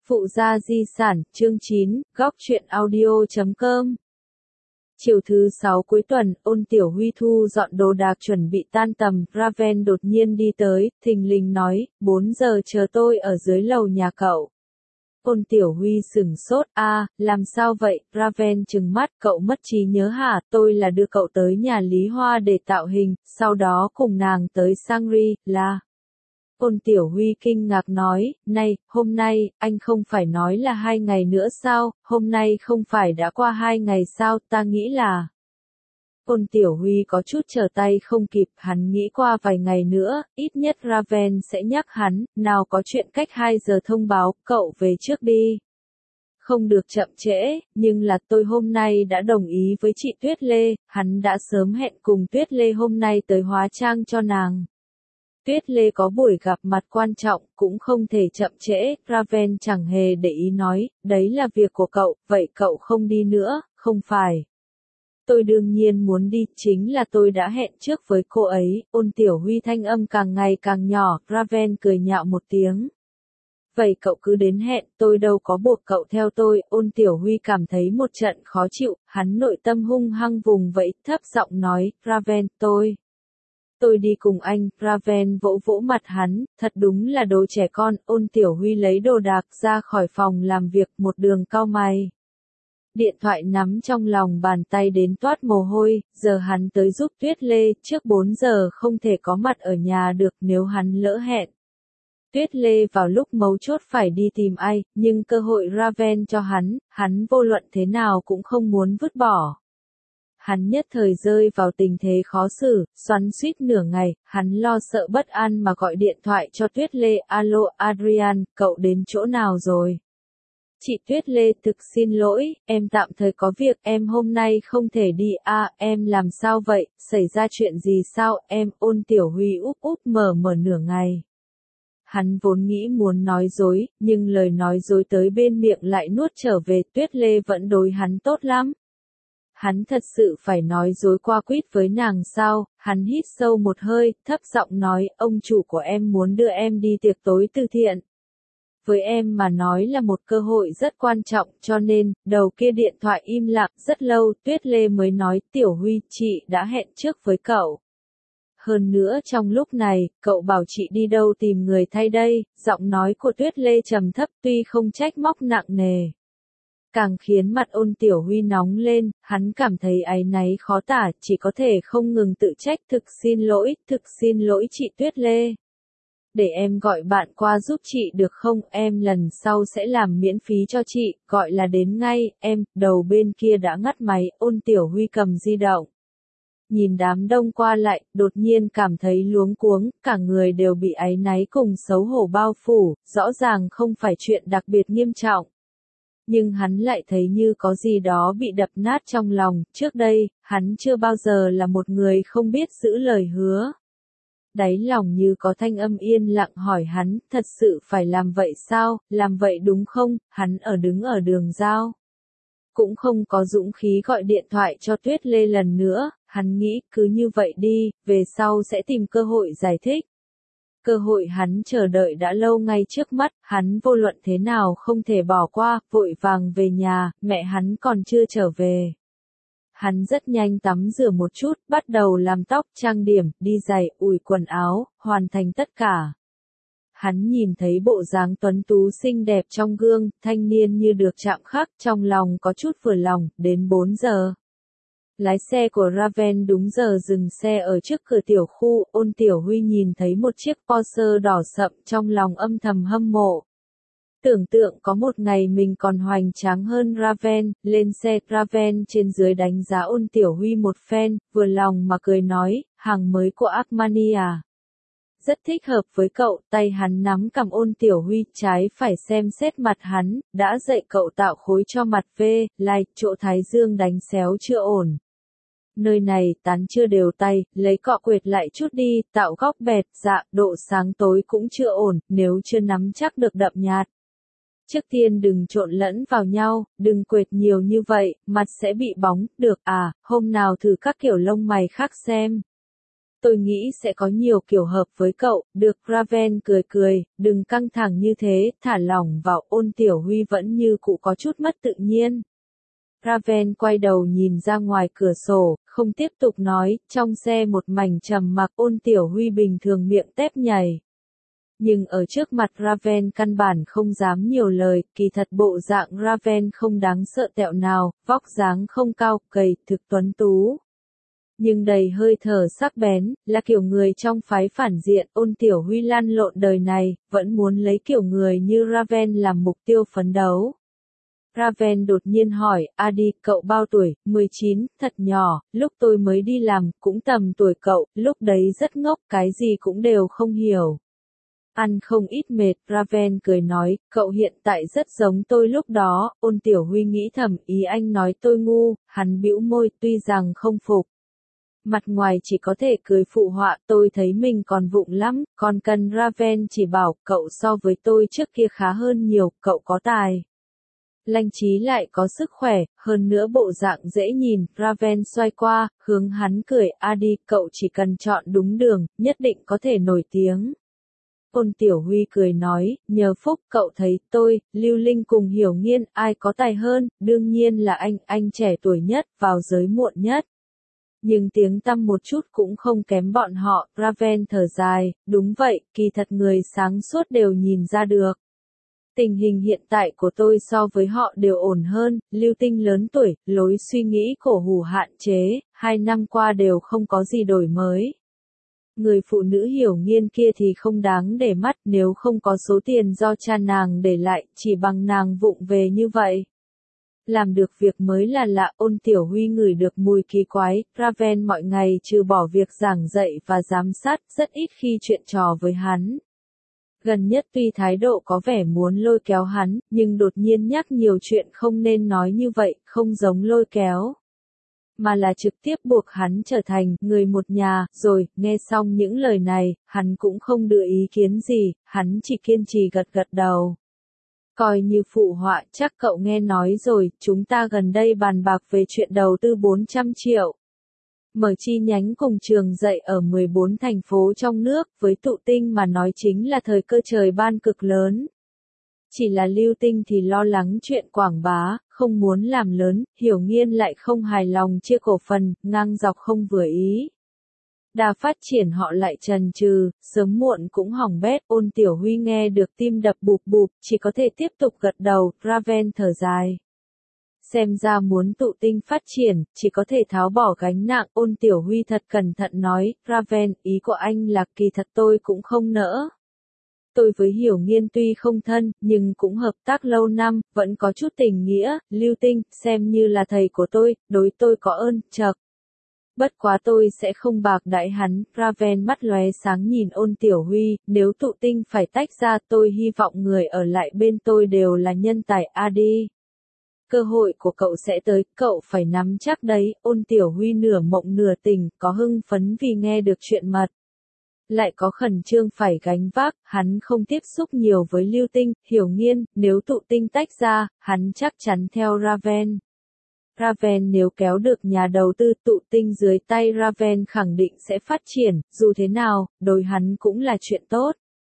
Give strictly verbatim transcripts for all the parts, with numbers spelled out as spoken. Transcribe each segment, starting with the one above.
Phụ gia di sản, chương chín, góc truyện audio chấm com. Chiều thứ sáu cuối tuần, Ôn Tiểu Huy thu dọn đồ đạc chuẩn bị tan tầm, Raven đột nhiên đi tới, thình lình nói, bốn giờ chờ tôi ở dưới lầu nhà cậu. Ôn Tiểu Huy sửng sốt, a, làm sao vậy, Raven trừng mắt, cậu mất trí nhớ hả, tôi là đưa cậu tới nhà Lý Hoa để tạo hình, sau đó cùng nàng tới Shangri-La. Ôn Tiểu Huy kinh ngạc nói, này, hôm nay, anh không phải nói là hai ngày nữa sao, hôm nay không phải đã qua hai ngày sao, ta nghĩ là... Ôn Tiểu Huy có chút trở tay không kịp, hắn nghĩ qua vài ngày nữa, ít nhất Raven sẽ nhắc hắn, nào có chuyện cách hai giờ thông báo, cậu về trước đi. Không được chậm trễ, nhưng là tôi hôm nay đã đồng ý với chị Tuyết Lê, hắn đã sớm hẹn cùng Tuyết Lê hôm nay tới hóa trang cho nàng. Tuyết Lê có buổi gặp mặt quan trọng, cũng không thể chậm trễ, Raven chẳng hề để ý nói, đấy là việc của cậu, vậy cậu không đi nữa, không phải. Tôi đương nhiên muốn đi, chính là tôi đã hẹn trước với cô ấy, Ôn Tiểu Huy thanh âm càng ngày càng nhỏ, Raven cười nhạo một tiếng. Vậy cậu cứ đến hẹn, tôi đâu có buộc cậu theo tôi, Ôn Tiểu Huy cảm thấy một trận khó chịu, hắn nội tâm hung hăng vùng vẫy, thấp giọng nói, Raven, tôi... Tôi đi cùng anh, Raven vỗ vỗ mặt hắn, thật đúng là đồ trẻ con, Ôn Tiểu Huy lấy đồ đạc ra khỏi phòng làm việc, một đường cau mày. Điện thoại nắm trong lòng bàn tay đến toát mồ hôi, giờ hắn tới giúp Tuyết Lê, trước bốn giờ không thể có mặt ở nhà được nếu hắn lỡ hẹn. Tuyết Lê vào lúc mấu chốt phải đi tìm ai, nhưng cơ hội Raven cho hắn, hắn vô luận thế nào cũng không muốn vứt bỏ. Hắn nhất thời rơi vào tình thế khó xử, xoắn xuýt nửa ngày, hắn lo sợ bất an mà gọi điện thoại cho Tuyết Lê, alo Adrian, cậu đến chỗ nào rồi? Chị Tuyết Lê thực xin lỗi, em tạm thời có việc, em hôm nay không thể đi, à, em làm sao vậy, xảy ra chuyện gì sao, em, Ôn Tiểu Huy úp úp mở mở nửa ngày. Hắn vốn nghĩ muốn nói dối, nhưng lời nói dối tới bên miệng lại nuốt trở về, Tuyết Lê vẫn đối hắn tốt lắm. Hắn thật sự phải nói dối qua quýt với nàng sao, hắn hít sâu một hơi, thấp giọng nói, ông chủ của em muốn đưa em đi tiệc tối từ thiện. Với em mà nói là một cơ hội rất quan trọng, cho nên, đầu kia điện thoại im lặng rất lâu, Tuyết Lê mới nói, Tiểu Huy, chị đã hẹn trước với cậu. Hơn nữa trong lúc này, cậu bảo chị đi đâu tìm người thay đây, giọng nói của Tuyết Lê trầm thấp tuy không trách móc nặng nề. Càng khiến mặt Ôn Tiểu Huy nóng lên, hắn cảm thấy áy náy khó tả, chỉ có thể không ngừng tự trách, thực xin lỗi, thực xin lỗi chị Tuyết Lê. Để em gọi bạn qua giúp chị được không, em lần sau sẽ làm miễn phí cho chị, gọi là đến ngay, em, đầu bên kia đã ngắt máy, Ôn Tiểu Huy cầm di động. Nhìn đám đông qua lại, đột nhiên cảm thấy luống cuống, cả người đều bị áy náy cùng xấu hổ bao phủ, rõ ràng không phải chuyện đặc biệt nghiêm trọng. Nhưng hắn lại thấy như có gì đó bị đập nát trong lòng, trước đây, hắn chưa bao giờ là một người không biết giữ lời hứa. Đáy lòng như có thanh âm yên lặng hỏi hắn, thật sự phải làm vậy sao, làm vậy đúng không, hắn ở đứng ở đường giao. Cũng không có dũng khí gọi điện thoại cho Tuyết Lê lần nữa, hắn nghĩ cứ như vậy đi, về sau sẽ tìm cơ hội giải thích. Cơ hội hắn chờ đợi đã lâu ngay trước mắt, hắn vô luận thế nào không thể bỏ qua, vội vàng về nhà, mẹ hắn còn chưa trở về. Hắn rất nhanh tắm rửa một chút, bắt đầu làm tóc, trang điểm, đi giày, ủi quần áo, hoàn thành tất cả. Hắn nhìn thấy bộ dáng tuấn tú xinh đẹp trong gương, thanh niên như được chạm khắc, trong lòng có chút vừa lòng, đến bốn giờ. Lái xe của Raven đúng giờ dừng xe ở trước cửa tiểu khu, Ôn Tiểu Huy nhìn thấy một chiếc Porsche đỏ sậm trong lòng âm thầm hâm mộ. Tưởng tượng có một ngày mình còn hoành tráng hơn Raven, lên xe, Raven trên dưới đánh giá Ôn Tiểu Huy một phen, vừa lòng mà cười nói, hàng mới của Armani à. Rất thích hợp với cậu, tay hắn nắm cầm Ôn Tiểu Huy, trái phải xem xét mặt hắn, đã dạy cậu tạo khối cho mặt V, like, chỗ thái dương đánh xéo chưa ổn. Nơi này tán chưa đều tay, lấy cọ quệt lại chút đi, tạo góc bẹt, dạ, độ sáng tối cũng chưa ổn, nếu chưa nắm chắc được đậm nhạt. Trước tiên đừng trộn lẫn vào nhau, đừng quệt nhiều như vậy, mặt sẽ bị bóng, được à, hôm nào thử các kiểu lông mày khác xem. tôi nghĩ sẽ có nhiều kiểu hợp với cậu, được Raven cười cười, đừng căng thẳng như thế, thả lỏng vào. Ôn Tiểu Huy vẫn như cũ có chút mất tự nhiên. Raven quay đầu nhìn ra ngoài cửa sổ, không tiếp tục nói, trong xe một mảnh trầm mặc. Ôn Tiểu Huy bình thường miệng tép nhảy. Nhưng ở trước mặt Raven căn bản không dám nhiều lời, kỳ thật bộ dạng Raven không đáng sợ tẹo nào, vóc dáng không cao, gầy, thực tuấn tú. Nhưng đầy hơi thở sắc bén, là kiểu người trong phái phản diện. Ôn Tiểu Huy lăn lộn đời này, vẫn muốn lấy kiểu người như Raven làm mục tiêu phấn đấu. Raven đột nhiên hỏi, Adi, cậu bao tuổi? mười chín, thật nhỏ, lúc tôi mới đi làm, cũng tầm tuổi cậu, lúc đấy rất ngốc, cái gì cũng đều không hiểu. Ăn không ít mệt, Raven cười nói, cậu hiện tại rất giống tôi lúc đó. Ôn Tiểu Huy nghĩ thầm, ý anh nói tôi ngu, hắn bĩu môi, tuy rằng không phục. Mặt ngoài chỉ có thể cười phụ họa, tôi thấy mình còn vụng lắm, còn cần Raven chỉ bảo, cậu so với tôi trước kia khá hơn nhiều, cậu có tài. Lanh trí lại có sức khỏe, hơn nữa bộ dạng dễ nhìn. Raven xoay qua, hướng hắn cười, Adi, cậu chỉ cần chọn đúng đường, nhất định có thể nổi tiếng. Ôn Tiểu Huy cười nói, nhờ phúc cậu thấy tôi, Lưu Linh cùng Hiểu Nghiên, ai có tài hơn, đương nhiên là anh, anh trẻ tuổi nhất, vào giới muộn nhất. Nhưng tiếng tăm một chút cũng không kém bọn họ. Raven thở dài, đúng vậy, kỳ thật người sáng suốt đều nhìn ra được. Tình hình hiện tại của tôi so với họ đều ổn hơn. Lưu Tinh lớn tuổi, lối suy nghĩ cổ hủ hạn chế, hai năm qua đều không có gì đổi mới. Người phụ nữ Hiểu Nghiên kia thì không đáng để mắt, nếu không có số tiền do cha nàng để lại, chỉ bằng nàng vụng về như vậy. Làm được việc mới là lạ. Ôn Tiểu Huy ngửi được mùi kỳ quái. Raven mọi ngày trừ bỏ việc giảng dạy và giám sát, rất ít khi chuyện trò với hắn. Gần nhất tuy thái độ có vẻ muốn lôi kéo hắn, nhưng đột nhiên nhắc nhiều chuyện không nên nói như vậy, không giống lôi kéo. Mà là trực tiếp buộc hắn trở thành người một nhà. Rồi, nghe xong những lời này, hắn cũng không đưa ý kiến gì, hắn chỉ kiên trì gật gật đầu. Coi như phụ họa, chắc cậu nghe nói rồi, chúng ta gần đây bàn bạc về chuyện đầu tư bốn trăm triệu. Mở chi nhánh cùng trường dạy ở mười bốn thành phố trong nước, với Tụ Tinh mà nói chính là thời cơ trời ban cực lớn. Chỉ là Lưu Tinh thì lo lắng chuyện quảng bá, không muốn làm lớn, Hiểu Nghiên lại không hài lòng chia cổ phần, ngang dọc không vừa ý. Đà phát triển họ lại chần chừ, sớm muộn cũng hỏng bét. Ôn Tiểu Huy nghe được tim đập bụp bụp, chỉ có thể tiếp tục gật đầu. Raven thở dài. Xem ra muốn Tụ Tinh phát triển, chỉ có thể tháo bỏ gánh nặng. Ôn Tiểu Huy thật cẩn thận nói, Raven, ý của anh là kỳ thật tôi cũng không nỡ. Tôi với Hiểu Nghiên tuy không thân, nhưng cũng hợp tác lâu năm, vẫn có chút tình nghĩa. Lưu Tinh, xem như là thầy của tôi, đối tôi có ơn, chậc. Bất quá tôi sẽ không bạc đãi hắn. Raven mắt lóe sáng nhìn Ôn Tiểu Huy, nếu Tụ Tinh phải tách ra, tôi hy vọng người ở lại bên tôi đều là nhân tài. Adi. Cơ hội của cậu sẽ tới, cậu phải nắm chắc đấy. Ôn Tiểu Huy nửa mộng nửa tỉnh, có hưng phấn vì nghe được chuyện mật. Lại có khẩn trương phải gánh vác. Hắn không tiếp xúc nhiều với Lưu Tinh, Hiểu Nghiên, nếu Tụ Tinh tách ra, hắn chắc chắn theo Raven. Raven nếu kéo được nhà đầu tư, Tụ Tinh dưới tay Raven khẳng định sẽ phát triển, dù thế nào, đối hắn cũng là chuyện tốt.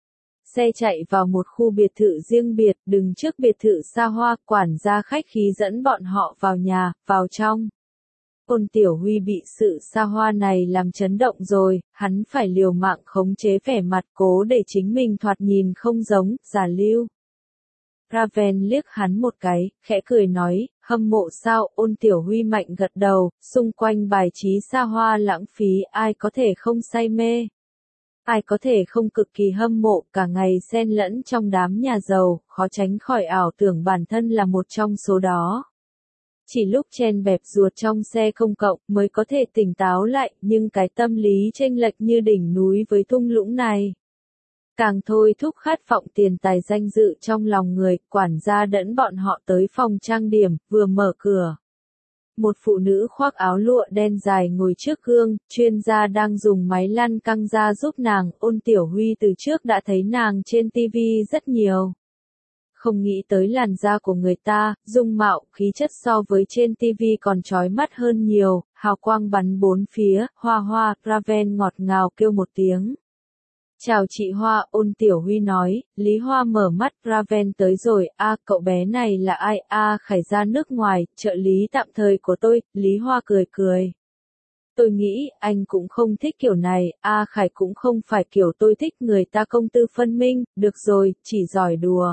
Xe chạy vào một khu biệt thự riêng biệt, đứng trước biệt thự xa hoa, quản gia khách khí dẫn bọn họ vào nhà, vào trong. Ôn Tiểu Huy bị sự xa hoa này làm chấn động rồi, hắn phải liều mạng khống chế vẻ mặt cố để chính mình thoạt nhìn không giống, giả lưu. Raven liếc hắn một cái, khẽ cười nói, hâm mộ sao? Ôn Tiểu Huy mạnh gật đầu, xung quanh bài trí xa hoa lãng phí, ai có thể không say mê? Ai có thể không cực kỳ hâm mộ, cả ngày xen lẫn trong đám nhà giàu, khó tránh khỏi ảo tưởng bản thân là một trong số đó. Chỉ lúc chen bẹp ruột trong xe công cộng mới có thể tỉnh táo lại, nhưng cái tâm lý chênh lệch như đỉnh núi với thung lũng này. Càng thôi thúc khát vọng tiền tài danh dự trong lòng người. Quản gia dẫn bọn họ tới phòng trang điểm, vừa mở cửa. Một phụ nữ khoác áo lụa đen dài ngồi trước gương, chuyên gia đang dùng máy lăn căng da giúp nàng. Ôn Tiểu Huy từ trước đã thấy nàng trên ti vi rất nhiều. không nghĩ tới làn da của người ta, dung mạo, khí chất so với trên ti vi còn chói mắt hơn nhiều, hào quang bắn bốn phía, Hoa Hoa, Raven ngọt ngào kêu một tiếng. Chào chị Hoa, Ôn Tiểu Huy nói, Lý Hoa mở mắt, Raven tới rồi, a cậu bé này là ai, a Khải ra nước ngoài, trợ lý tạm thời của tôi, Lý Hoa cười cười. Tôi nghĩ, anh cũng không thích kiểu này, a Khải cũng không phải kiểu tôi thích người ta công tư phân minh, được rồi, chỉ giỏi đùa.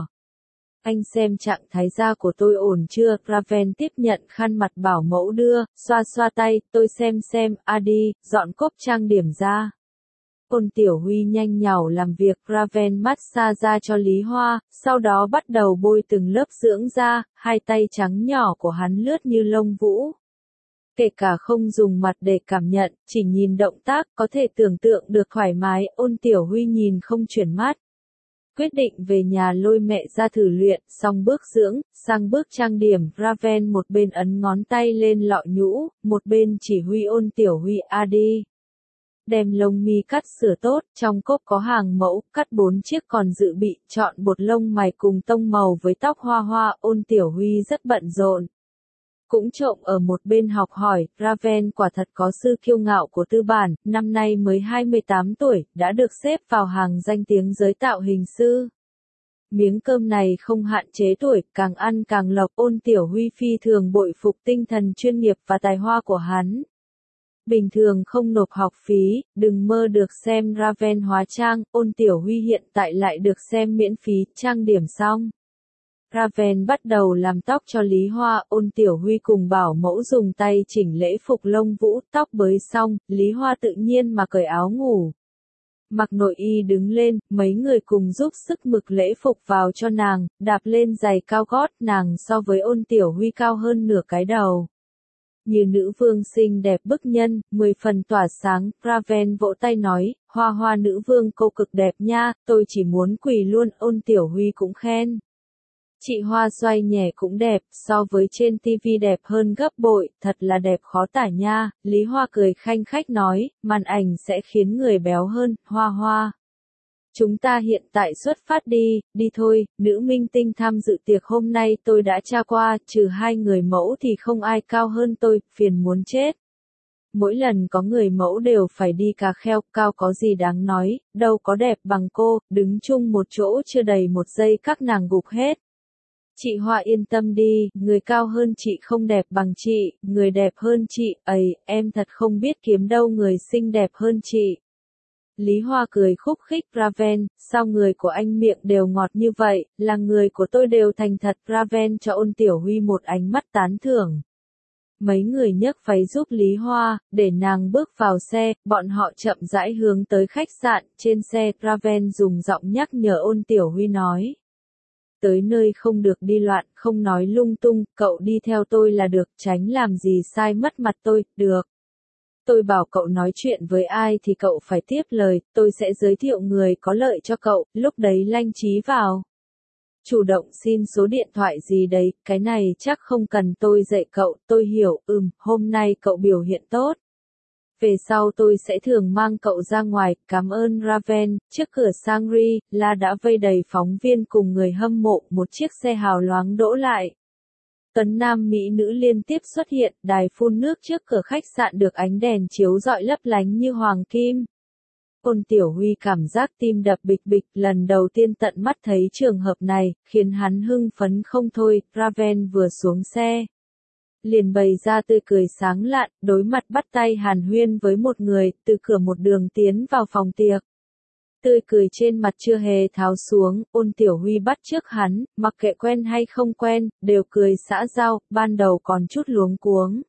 Anh xem trạng thái da của tôi ổn chưa, Raven tiếp nhận khăn mặt bảo mẫu đưa, xoa xoa tay, tôi xem xem, a đi, dọn cốc trang điểm ra. Ôn Tiểu Huy nhanh nhảu làm việc, Raven massage da cho Lý Hoa, sau đó bắt đầu bôi từng lớp dưỡng da, hai tay trắng nhỏ của hắn lướt như lông vũ. Kể cả không dùng mặt để cảm nhận, chỉ nhìn động tác có thể tưởng tượng được thoải mái, Ôn Tiểu Huy nhìn không chuyển mắt. Quyết định về nhà lôi mẹ ra thử luyện, xong bước dưỡng, sang bước trang điểm, Raven một bên ấn ngón tay lên lọ nhũ, một bên chỉ huy Ôn Tiểu Huy a đi. Đem lông mi cắt sửa tốt, trong cốp có hàng mẫu, cắt bốn chiếc còn dự bị, chọn bột lông mày cùng tông màu với tóc Hoa Hoa, Ôn Tiểu Huy rất bận rộn. Cũng trộm ở một bên học hỏi, Raven quả thật có sư kiêu ngạo của tư bản, năm nay mới hai mươi tám tuổi, đã được xếp vào hàng danh tiếng giới tạo hình sư. Miếng cơm này không hạn chế tuổi, càng ăn càng lộc, Ôn Tiểu Huy phi thường bội phục tinh thần chuyên nghiệp và tài hoa của hắn. Bình thường không nộp học phí, đừng mơ được xem Raven hóa trang, Ôn Tiểu Huy hiện tại lại được xem miễn phí, trang điểm xong. Raven bắt đầu làm tóc cho Lý Hoa, Ôn Tiểu Huy cùng bảo mẫu dùng tay chỉnh lễ phục lông vũ, tóc bới xong, Lý Hoa tự nhiên mà cởi áo ngủ. Mặc nội y đứng lên, mấy người cùng giúp sức mực lễ phục vào cho nàng, đạp lên giày cao gót, nàng so với Ôn Tiểu Huy cao hơn nửa cái đầu. Như nữ vương xinh đẹp bức nhân, mười phần tỏa sáng, Raven vỗ tay nói, Hoa Hoa nữ vương cô cực đẹp nha, tôi chỉ muốn quỳ luôn, Ôn Tiểu Huy cũng khen. Chị Hoa xoay nhẹ cũng đẹp, so với trên ti vi đẹp hơn gấp bội, thật là đẹp khó tả nha, Lý Hoa cười khanh khách nói, màn ảnh sẽ khiến người béo hơn, Hoa Hoa. Chúng ta hiện tại xuất phát đi, đi thôi, nữ minh tinh tham dự tiệc hôm nay tôi đã tra qua, trừ hai người mẫu thì không ai cao hơn tôi, phiền muốn chết. Mỗi lần có người mẫu đều phải đi cà kheo, cao có gì đáng nói, đâu có đẹp bằng cô, đứng chung một chỗ chưa đầy một giây các nàng gục hết. Chị Hoa yên tâm đi, người cao hơn chị không đẹp bằng chị, người đẹp hơn chị, ấy, em thật không biết kiếm đâu người xinh đẹp hơn chị. Lý Hoa cười khúc khích, Raven, sao người của anh miệng đều ngọt như vậy, là người của tôi đều thành thật, Raven cho Ôn Tiểu Huy một ánh mắt tán thưởng. Mấy người nhấc váy giúp Lý Hoa, để nàng bước vào xe, bọn họ chậm rãi hướng tới khách sạn, trên xe, Raven dùng giọng nhắc nhở Ôn Tiểu Huy nói. Tới nơi không được đi loạn, không nói lung tung, cậu đi theo tôi là được, tránh làm gì sai mất mặt tôi, được. Tôi bảo cậu nói chuyện với ai thì cậu phải tiếp lời, tôi sẽ giới thiệu người có lợi cho cậu, lúc đấy lanh trí vào. Chủ động xin số điện thoại gì đấy, cái này chắc không cần tôi dạy cậu, tôi hiểu, ừm, hôm nay cậu biểu hiện tốt. Về sau tôi sẽ thường mang cậu ra ngoài, cảm ơn Raven, trước cửa Shangri-La đã vây đầy phóng viên cùng người hâm mộ, một chiếc xe hào loáng đỗ lại. Tuấn nam mỹ nữ liên tiếp xuất hiện, đài phun nước trước cửa khách sạn được ánh đèn chiếu rọi lấp lánh như hoàng kim. Ôn Tiểu Huy cảm giác tim đập bịch bịch, lần đầu tiên tận mắt thấy trường hợp này, khiến hắn hưng phấn không thôi, Raven vừa xuống xe. Liền bày ra tươi cười sáng lạn, đối mặt bắt tay hàn huyên với một người, từ cửa một đường tiến vào phòng tiệc. Tươi cười trên mặt chưa hề tháo xuống, Ôn Tiểu Huy bắt chước hắn, mặc kệ quen hay không quen, đều cười xã giao, ban đầu còn chút luống cuống.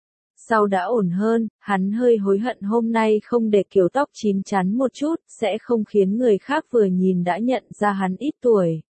Sau đã ổn hơn, hắn hơi hối hận hôm nay không để kiểu tóc chín chắn một chút, sẽ không khiến người khác vừa nhìn đã nhận ra hắn ít tuổi.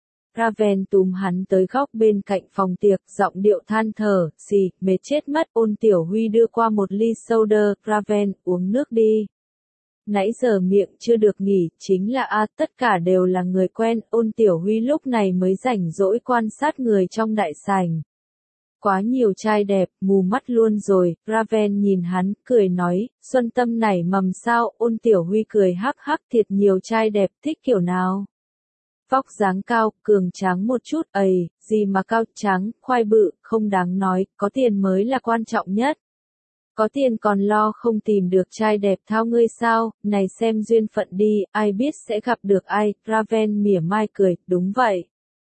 Raven túm hắn tới góc bên cạnh phòng tiệc, giọng điệu than thở, xì, mệt chết mất, Ôn Tiểu Huy đưa qua một ly soda, Raven, uống nước đi. Nãy giờ miệng chưa được nghỉ, chính là a, tất cả đều là người quen, Ôn Tiểu Huy lúc này mới rảnh rỗi quan sát người trong đại sảnh. Quá nhiều trai đẹp, mù mắt luôn rồi, Raven nhìn hắn, cười nói, xuân tâm nảy mầm sao, Ôn Tiểu Huy cười hắc hắc, thiệt nhiều trai đẹp, thích kiểu nào. Vóc dáng cao, cường tráng một chút, ầy, gì mà cao tráng, khoai bự, không đáng nói, có tiền mới là quan trọng nhất. Có tiền còn lo không tìm được trai đẹp thao ngươi sao, này xem duyên phận đi, ai biết sẽ gặp được ai, Raven mỉa mai cười, đúng vậy.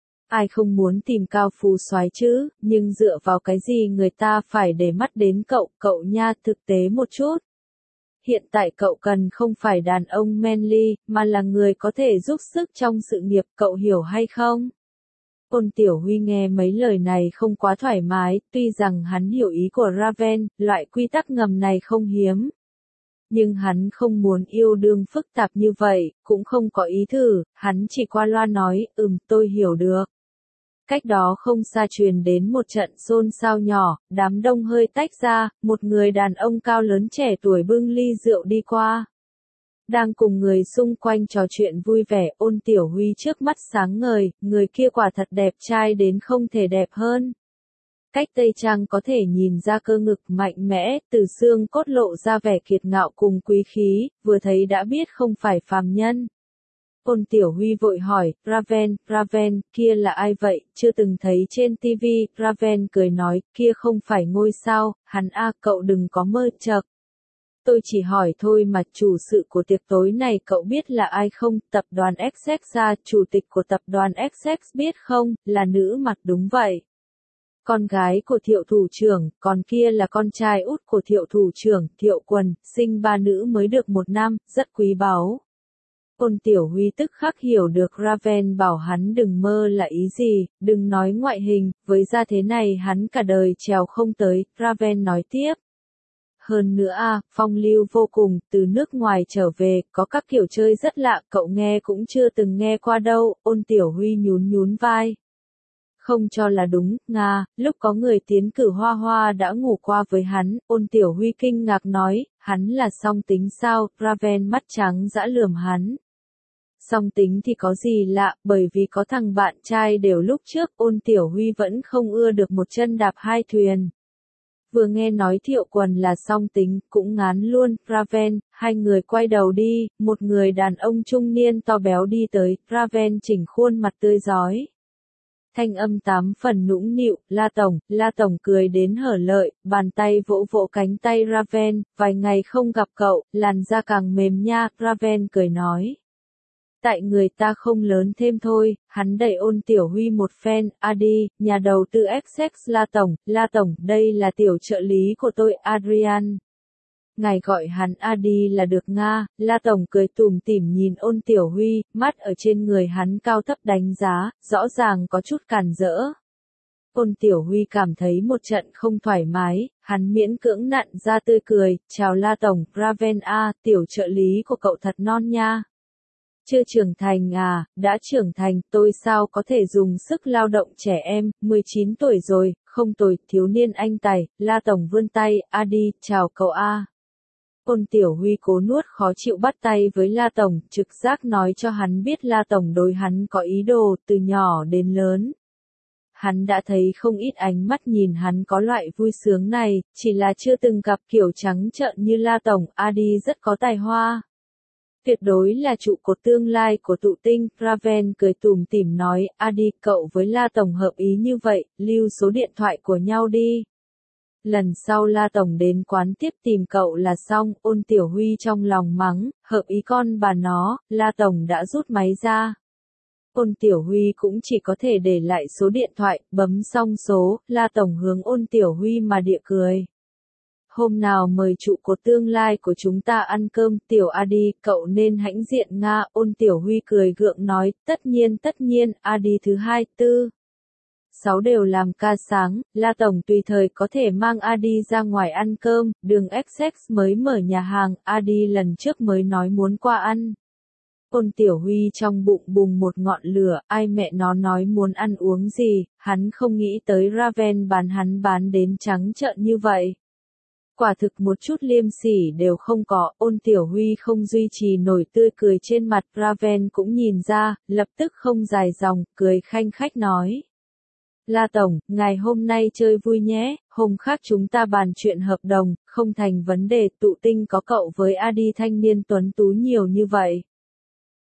Ai không muốn tìm cao phú soái chứ, nhưng dựa vào cái gì người ta phải để mắt đến cậu, cậu nha, thực tế một chút. Hiện tại cậu cần không phải đàn ông manly, mà là người có thể giúp sức trong sự nghiệp, cậu hiểu hay không? Ôn Tiểu Huy nghe mấy lời này không quá thoải mái, tuy rằng hắn hiểu ý của Raven, loại quy tắc ngầm này không hiếm. Nhưng hắn không muốn yêu đương phức tạp như vậy, cũng không có ý thử, hắn chỉ qua loa nói, ừm tôi hiểu được. Cách đó không xa truyền đến một trận xôn xao nhỏ, đám đông hơi tách ra, một người đàn ông cao lớn trẻ tuổi bưng ly rượu đi qua. Đang cùng người xung quanh trò chuyện vui vẻ, Ôn Tiểu Huy trước mắt sáng ngời, người kia quả thật đẹp trai đến không thể đẹp hơn. Cách tây trang có thể nhìn ra cơ ngực mạnh mẽ, từ xương cốt lộ ra vẻ kiệt ngạo cùng quý khí, vừa thấy đã biết không phải phàm nhân. Ôn Tiểu Huy vội hỏi, Raven, Raven, kia là ai vậy, chưa từng thấy trên ti vi, Raven cười nói, kia không phải ngôi sao, hắn a cậu đừng có mơ chợt. Tôi chỉ hỏi thôi mà chủ sự của tiệc tối này cậu biết là ai không, tập đoàn ích ích ra, chủ tịch của tập đoàn ích ích biết không, là nữ mặt đúng vậy. Con gái của Thiệu thủ trưởng, còn kia là con trai út của Thiệu thủ trưởng, Thiệu Quần, sinh ba nữ mới được một năm, rất quý báu. Ôn Tiểu Huy tức khắc hiểu được Raven bảo hắn đừng mơ là ý gì, đừng nói ngoại hình, với gia thế này hắn cả đời trèo không tới, Raven nói tiếp. Hơn nữa a, phong lưu vô cùng, từ nước ngoài trở về, có các kiểu chơi rất lạ, cậu nghe cũng chưa từng nghe qua đâu, Ôn Tiểu Huy nhún nhún vai. Không cho là đúng, Nga, lúc có người tiến cử Hoa Hoa đã ngủ qua với hắn, Ôn Tiểu Huy kinh ngạc nói, hắn là song tính sao, Raven mắt trắng dã lườm hắn. Song tính thì có gì lạ, bởi vì có thằng bạn trai đều lúc trước, Ôn Tiểu Huy vẫn không ưa được một chân đạp hai thuyền. Vừa nghe nói Thiệu Quần là song tính, cũng ngán luôn, Raven, hai người quay đầu đi, một người đàn ông trung niên to béo đi tới, Raven chỉnh khuôn mặt tươi rói. Thanh âm tám phần nũng nịu, La Tổng, La Tổng cười đến hở lợi, bàn tay vỗ vỗ cánh tay Raven, vài ngày không gặp cậu, làn da càng mềm nha, Raven cười nói. Tại người ta không lớn thêm thôi, hắn đẩy Ôn Tiểu Huy một phen, Adi, nhà đầu tư ích ích La Tổng, La Tổng, đây là tiểu trợ lý của tôi, Adrian. Ngài gọi hắn Adi là được Nga, La Tổng cười tủm tỉm nhìn Ôn Tiểu Huy, mắt ở trên người hắn cao thấp đánh giá, rõ ràng có chút cản rỡ. Ôn Tiểu Huy cảm thấy một trận không thoải mái, hắn miễn cưỡng nặn ra tươi cười, chào La Tổng, Raven A, tiểu trợ lý của cậu thật non nha. Chưa trưởng thành à, đã trưởng thành, tôi sao có thể dùng sức lao động trẻ em, mười chín tuổi rồi, không tồi, thiếu niên anh tài, La Tổng vươn tay, Adi, chào cậu A. Ôn Tiểu Huy cố nuốt khó chịu bắt tay với La Tổng, trực giác nói cho hắn biết La Tổng đối hắn có ý đồ, từ nhỏ đến lớn. Hắn đã thấy không ít ánh mắt nhìn hắn có loại vui sướng này, chỉ là chưa từng gặp kiểu trắng trợn như La Tổng, Adi rất có tài hoa. Tuyệt đối là trụ cột tương lai của tụ tinh, Raven cười tủm tỉm nói, Adi cậu với La Tổng hợp ý như vậy, lưu số điện thoại của nhau đi. Lần sau La Tổng đến quán tiếp tìm cậu là xong, Ôn Tiểu Huy trong lòng mắng, hợp ý con bà nó, La Tổng đã rút máy ra. Ôn Tiểu Huy cũng chỉ có thể để lại số điện thoại, bấm xong số, La Tổng hướng Ôn Tiểu Huy mà địa cười. Hôm nào mời trụ cột tương lai của chúng ta ăn cơm, Tiểu Adi, cậu nên hãnh diện Nga, Ôn Tiểu Huy cười gượng nói, tất nhiên tất nhiên, Adi thứ hai, tư. Sáu đều làm ca sáng, La Tổng tùy thời có thể mang Adi ra ngoài ăn cơm, đường ích ích mới mở nhà hàng, Adi lần trước mới nói muốn qua ăn. Ôn Tiểu Huy trong bụng bùng một ngọn lửa, ai mẹ nó nói muốn ăn uống gì, hắn không nghĩ tới Raven bán hắn bán đến trắng trợn như vậy. Quả thực một chút liêm sỉ đều không có, Ôn Tiểu Huy không duy trì nổi tươi cười trên mặt, Raven cũng nhìn ra, lập tức không dài dòng, cười khanh khách nói. La Tổng, ngày hôm nay chơi vui nhé, hôm khác chúng ta bàn chuyện hợp đồng, không thành vấn đề, tụ tinh có cậu với Adi thanh niên tuấn tú nhiều như vậy.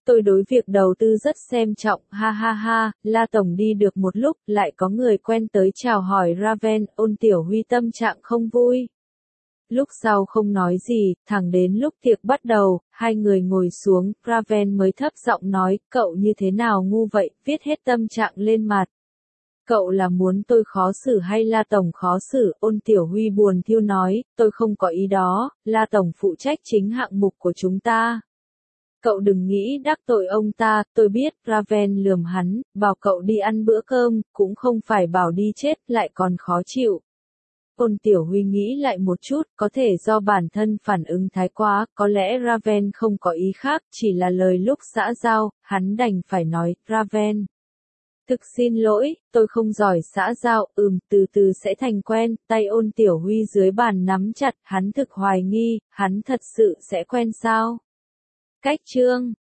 Tôi đối việc đầu tư rất xem trọng, ha ha ha, La Tổng đi được một lúc, lại có người quen tới chào hỏi Raven, Ôn Tiểu Huy tâm trạng không vui. Lúc sau không nói gì, thẳng đến lúc tiệc bắt đầu, hai người ngồi xuống, Raven mới thấp giọng nói, cậu như thế nào ngu vậy, viết hết tâm trạng lên mặt. Cậu là muốn tôi khó xử hay La Tổng khó xử, Ôn Tiểu Huy buồn thiêu nói, tôi không có ý đó, La Tổng phụ trách chính hạng mục của chúng ta. Cậu đừng nghĩ đắc tội ông ta, tôi biết, Raven lườm hắn, bảo cậu đi ăn bữa cơm, cũng không phải bảo đi chết, lại còn khó chịu. Ôn Tiểu Huy nghĩ lại một chút, có thể do bản thân phản ứng thái quá, có lẽ Raven không có ý khác, chỉ là lời lúc xã giao, hắn đành phải nói, Raven. Thực xin lỗi, tôi không giỏi xã giao, ừm, từ từ sẽ thành quen, tay Ôn Tiểu Huy dưới bàn nắm chặt, hắn thực hoài nghi, hắn thật sự sẽ quen sao? Cách chương